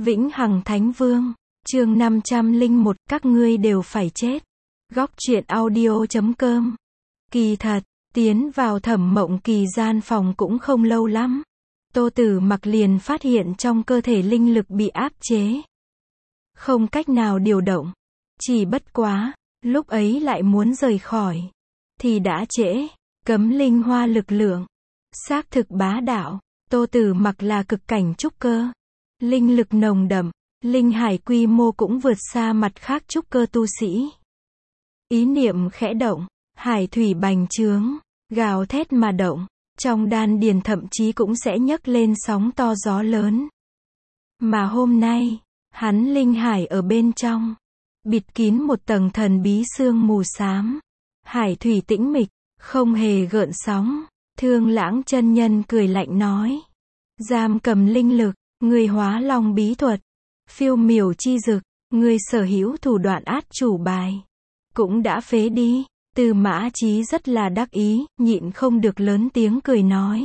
Vĩnh Hằng Thánh Vương, chương 501, các ngươi đều phải chết. Góc truyện audio.com. Kỳ thật, tiến vào Thẩm Mộng Kỳ gian phòng cũng không lâu lắm. Tô Tử Mặc liền phát hiện trong cơ thể linh lực bị áp chế. Không cách nào điều động. Chỉ bất quá, lúc ấy lại muốn rời khỏi. Thì đã trễ, cấm linh hoa lực lượng. Xác thực bá đạo, Tô Tử Mặc là cực cảnh trúc cơ. Linh lực nồng đậm, linh hải quy mô cũng vượt xa mặt khác trúc cơ tu sĩ. Ý niệm khẽ động, hải thủy bành trướng, gào thét mà động, trong đan điền thậm chí cũng sẽ nhấc lên sóng to gió lớn. Mà hôm nay, hắn linh hải ở bên trong, bịt kín một tầng thần bí sương mù xám. Hải thủy tĩnh mịch, không hề gợn sóng. Thương Lãng chân nhân cười lạnh nói: giam cầm linh lực, ngươi hóa long bí thuật, phiêu miểu chi dực, ngươi sở hữu thủ đoạn át chủ bài, cũng đã phế đi. Tư Mã Chí rất là đắc ý, nhịn không được lớn tiếng cười nói: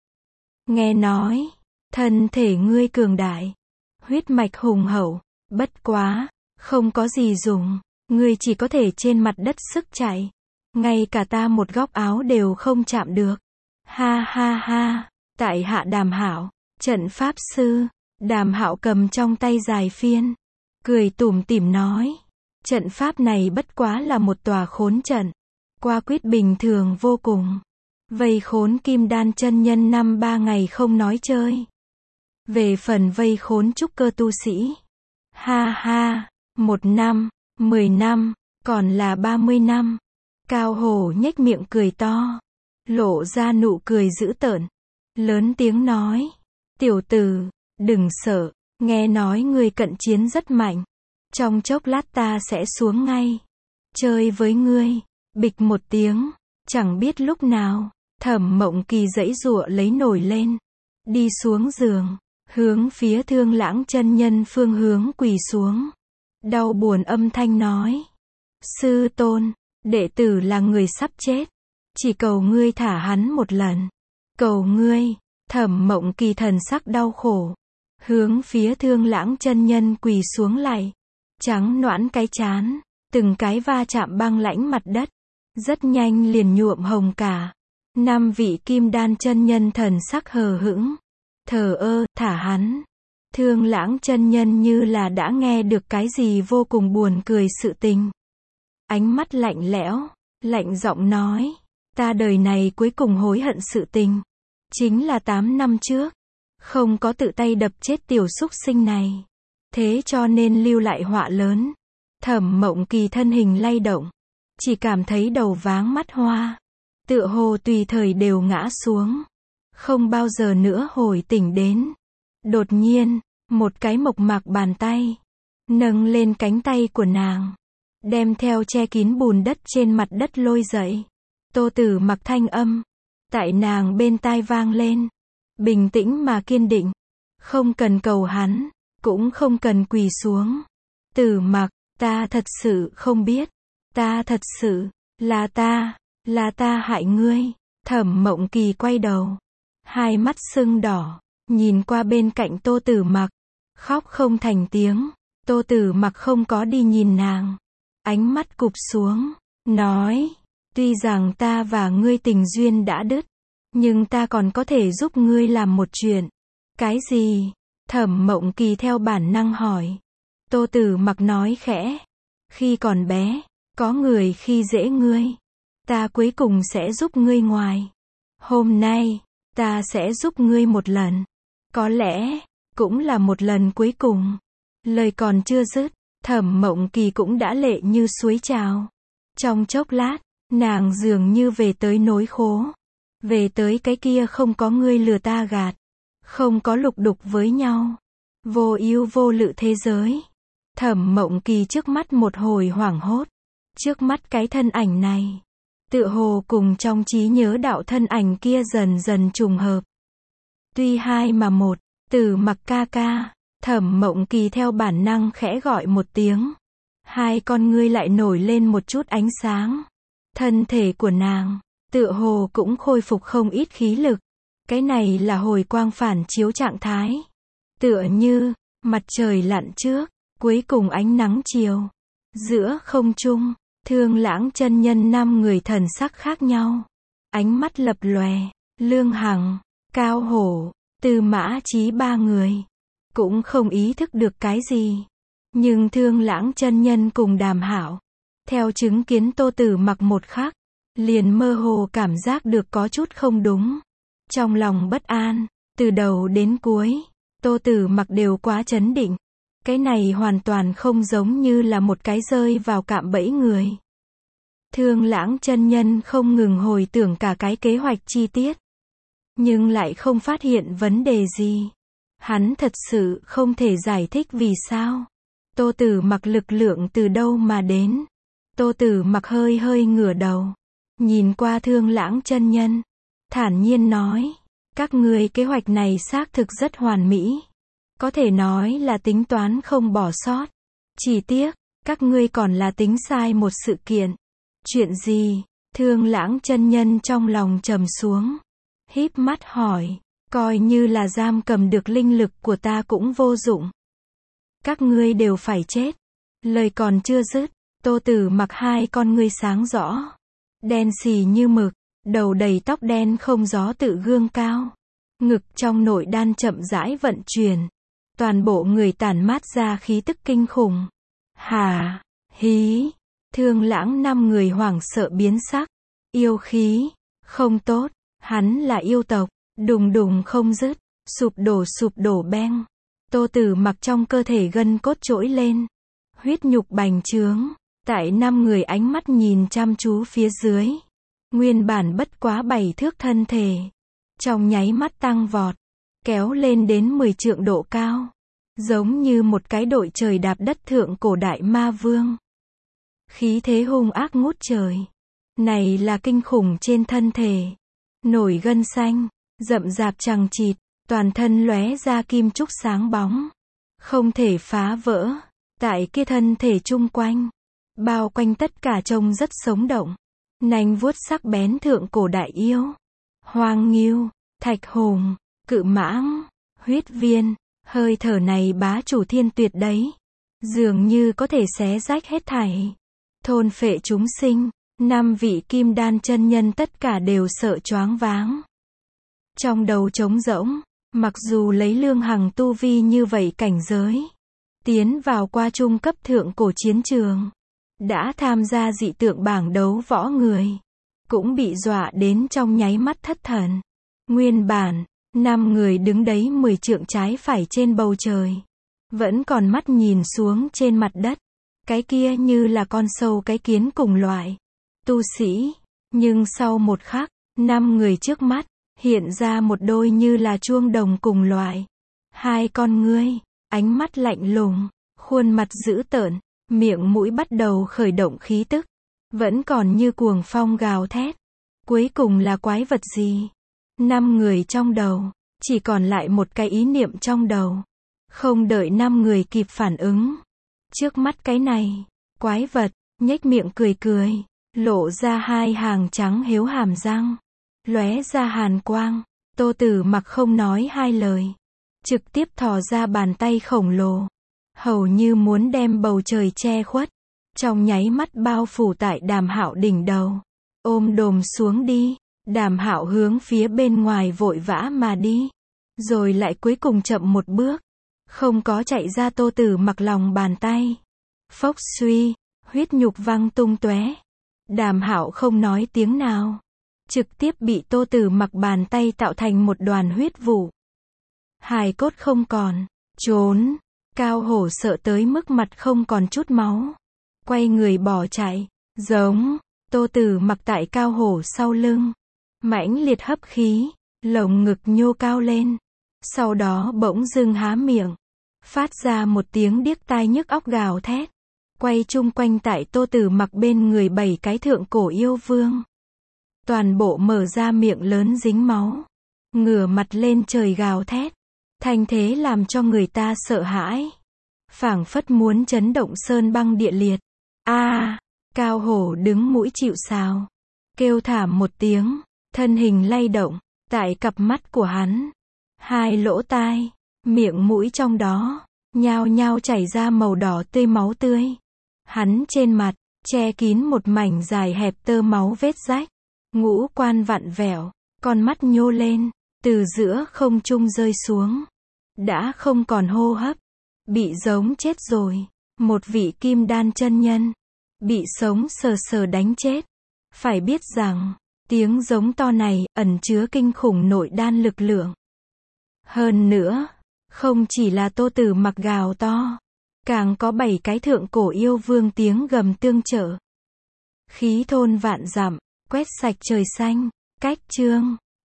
nghe nói, thân thể ngươi cường đại, huyết mạch hùng hậu, bất quá, không có gì dùng, ngươi chỉ có thể trên mặt đất sức chạy, ngay cả ta một góc áo đều không chạm được. Ha ha ha, tại hạ Đàm Hạo, trận pháp sư. Đàm Hạo cầm trong tay dài phiên, cười tủm tỉm nói: trận pháp này bất quá là một tòa khốn trận, qua quyết bình thường vô cùng, vây khốn Kim Đan chân nhân 5-3 ngày không nói chơi. Về phần vây khốn trúc cơ tu sĩ, ha ha, 1 năm, 10 năm, còn là 30 năm. Cao Hổ nhếch miệng cười to, lộ ra nụ cười dữ tợn, lớn tiếng nói: tiểu tử, đừng sợ, nghe nói ngươi cận chiến rất mạnh, trong chốc lát ta sẽ xuống ngay, chơi với ngươi. Bịch một tiếng, chẳng biết lúc nào, Thẩm Mộng Kỳ giãy giụa lấy nổi lên, đi xuống giường, hướng phía Thương Lãng chân nhân phương hướng quỳ xuống, đau buồn âm thanh nói: sư tôn, đệ tử là người sắp chết, chỉ cầu ngươi thả hắn một lần, cầu ngươi. Thẩm Mộng Kỳ thần sắc đau khổ, hướng phía Thương Lãng chân nhân quỳ xuống lạy, trắng nõn cái trán, từng cái va chạm băng lãnh mặt đất, rất nhanh liền nhuộm hồng cả. 5 vị Kim Đan chân nhân thần sắc hờ hững, thờ ơ, thả hắn. Thương Lãng chân nhân như là đã nghe được cái gì vô cùng buồn cười sự tình. Ánh mắt lạnh lẽo, lạnh giọng nói: ta đời này cuối cùng hối hận sự tình, chính là 8 năm trước, không có tự tay đập chết tiểu súc sinh này, thế cho nên lưu lại họa lớn. Thẩm Mộng Kỳ thân hình lay động, chỉ cảm thấy đầu váng mắt hoa, tựa hồ tùy thời đều ngã xuống, không bao giờ nữa hồi tỉnh đến. Đột nhiên, một cái mộc mạc bàn tay nâng lên cánh tay của nàng, đem theo che kín bùn đất trên mặt đất lôi dậy. Tô Tử Mặc thanh âm tại nàng bên tai vang lên, bình tĩnh mà kiên định, không cần cầu hắn, cũng không cần quỳ xuống. Tử Mặc, ta thật sự không biết, ta thật sự, là ta hại ngươi. Thẩm Mộng Kỳ quay đầu, hai mắt sưng đỏ, nhìn qua bên cạnh Tô Tử Mặc, khóc không thành tiếng. Tô Tử Mặc không có đi nhìn nàng, ánh mắt cụp xuống, nói: tuy rằng ta và ngươi tình duyên đã đứt, nhưng ta còn có thể giúp ngươi làm một chuyện. Cái gì? Thẩm Mộng Kỳ theo bản năng hỏi. Tô Tử Mặc nói khẽ: khi còn bé, có người khi dễ ngươi, ta cuối cùng sẽ giúp ngươi ngoài. Hôm nay, ta sẽ giúp ngươi một lần. Có lẽ, cũng là một lần cuối cùng. Lời còn chưa dứt, Thẩm Mộng Kỳ cũng đã lệ như suối trào. Trong chốc lát, nàng dường như về tới nỗi khổ, về tới cái kia không có ngươi lừa ta gạt, không có lục đục với nhau, vô ưu vô lự thế giới. Thẩm Mộng Kỳ trước mắt một hồi hoảng hốt, trước mắt cái thân ảnh này, tựa hồ cùng trong trí nhớ đạo thân ảnh kia dần dần trùng hợp. Tuy hai mà một, Tử Mặc ca ca. Thẩm Mộng Kỳ theo bản năng khẽ gọi một tiếng, hai con ngươi lại nổi lên một chút ánh sáng. Thân thể của nàng, tựa hồ cũng khôi phục không ít khí lực. Cái này là hồi quang phản chiếu trạng thái. Tựa như, Mặt trời lặn trước, cuối cùng ánh nắng chiều. Giữa không trung, Thương Lãng chân nhân 5 người thần sắc khác nhau. Ánh mắt lập lòe, Lương Hằng, Cao Hổ, Tư Mã Chí 3 người. Cũng không ý thức được cái gì. Nhưng Thương Lãng chân nhân cùng Đàm Hạo, theo chứng kiến Tô Tử Mặc một khắc, liền mơ hồ cảm giác được có chút không đúng. Trong lòng bất an, từ đầu đến cuối, Tô Tử Mặc đều quá trấn định. Cái này hoàn toàn không giống như là một cái rơi vào cạm bẫy người. Thương Lãng chân nhân không ngừng hồi tưởng cả cái kế hoạch chi tiết, nhưng lại không phát hiện vấn đề gì. Hắn thật sự không thể giải thích vì sao Tô Tử Mặc lực lượng từ đâu mà đến. Tô Tử Mặc hơi hơi ngửa đầu, nhìn qua Thương Lãng chân nhân, thản nhiên nói, các ngươi kế hoạch này xác thực rất hoàn mỹ. Có thể nói là tính toán không bỏ sót. Chỉ tiếc, các ngươi còn là tính sai một sự kiện. Chuyện gì? Thương Lãng chân nhân trong lòng trầm xuống, híp mắt hỏi, coi như là giam cầm được linh lực của ta cũng vô dụng. Các ngươi đều phải chết. Lời còn chưa dứt, Tô Tử Mặc 2 con ngươi sáng rõ, đen xì như mực, đầu đầy tóc đen không gió tự gương cao, ngực trong nội đan chậm rãi vận chuyển, toàn bộ người tản mát ra khí tức kinh khủng. Hà, hí, Thương Lãng 5 người hoảng sợ biến sắc. Yêu khí, không tốt, hắn là yêu tộc. Đùng đùng không dứt, sụp đổ beng. Tô Tử Mặc trong cơ thể gân cốt trỗi lên, huyết nhục bành trướng, tại 5 người ánh mắt nhìn chăm chú phía dưới. Nguyên bản bất quá 7 thước thân thể, trong nháy mắt tăng vọt, kéo lên đến 10 trượng độ cao, giống như một cái đội trời đạp đất thượng cổ đại ma vương. Khí thế hung ác ngút trời. Này là kinh khủng trên thân thể, nổi gân xanh, rậm rạp chằng chịt, toàn thân lóe ra kim trúc sáng bóng, không thể phá vỡ. Tại kia thân thể chung quanh, bao quanh tất cả trông rất sống động. Nanh vuốt sắc bén thượng cổ đại yêu, hoang ngưu, thạch hùng, cự mãng, huyết viên, hơi thở này bá chủ thiên tuyệt đấy, dường như có thể xé rách hết thảy, thôn phệ chúng sinh. 5 vị kim đan chân nhân tất cả đều sợ choáng váng. Trong đầu trống rỗng, mặc dù lấy Lương Hằng tu vi như vậy cảnh giới, tiến vào qua trung cấp thượng cổ chiến trường, đã tham gia dị tượng bảng đấu võ người, cũng bị dọa đến trong nháy mắt thất thần. Nguyên bản, 5 người đứng đấy 10 trượng trái phải trên bầu trời, vẫn còn mắt nhìn xuống trên mặt đất, cái kia như là con sâu cái kiến cùng loại tu sĩ, nhưng sau một khắc, 5 người trước mắt hiện ra một đôi như là chuông đồng cùng loại, 2 con ngươi, ánh mắt lạnh lùng, khuôn mặt dữ tợn, miệng mũi bắt đầu khởi động khí tức, vẫn còn như cuồng phong gào thét. Cuối cùng là quái vật gì? 5 người trong đầu, chỉ còn lại một cái ý niệm trong đầu. Không đợi 5 người kịp phản ứng, trước mắt cái này, quái vật, nhếch miệng cười cười, lộ ra 2 hàng trắng hiếu hàm răng, lóe ra hàn quang. Tô Tử Mặc không nói 2 lời, trực tiếp thò ra bàn tay khổng lồ, hầu như muốn đem bầu trời che khuất, trong nháy mắt bao phủ tại Đàm Hạo đỉnh đầu, ôm đồm xuống đi. Đàm Hạo hướng phía bên ngoài vội vã mà đi, rồi lại cuối cùng chậm một bước, không có chạy ra Tô Tử Mặc lòng bàn tay. Phốc suy, huyết nhục văng tung tóe. Đàm Hạo không nói tiếng nào, trực tiếp bị Tô Tử Mặc bàn tay tạo thành một đoàn huyết vụ. Hài cốt không còn, trốn. Cao Hổ sợ tới mức mặt không còn chút máu, quay người bỏ chạy. Giống. Tô Tử Mặc tại Cao Hổ sau lưng, mãnh liệt hấp khí, lồng ngực nhô cao lên, sau đó bỗng dưng há miệng, phát ra một tiếng điếc tai nhức óc gào thét, quay chung quanh tại Tô Tử Mặc bên người 7 cái thượng cổ yêu vương. Toàn bộ mở ra miệng lớn dính máu, ngửa mặt lên trời gào thét, thanh thế làm cho người ta sợ hãi, phảng phất muốn chấn động sơn băng địa liệt. A! Cao Hổ đứng mũi chịu sào, kêu thảm một tiếng, thân hình lay động, tại cặp mắt của hắn, 2 lỗ tai, miệng mũi trong đó, nhao nhao chảy ra màu đỏ tươi máu tươi. Hắn trên mặt, che kín một mảnh dài hẹp tơ máu vết rách. Ngũ quan vặn vẹo, con mắt nhô lên, từ giữa không trung rơi xuống. Đã không còn hô hấp, bị giống chết rồi. Một vị kim đan chân nhân, bị sống sờ sờ đánh chết. Phải biết rằng, tiếng giống to này ẩn chứa kinh khủng nội đan lực lượng. Hơn nữa, không chỉ là Tô Tử Mặc gào to, càng có 7 cái thượng cổ yêu vương tiếng gầm tương trợ. Khí thôn vạn dặm, quét sạch trời xanh. Cách chương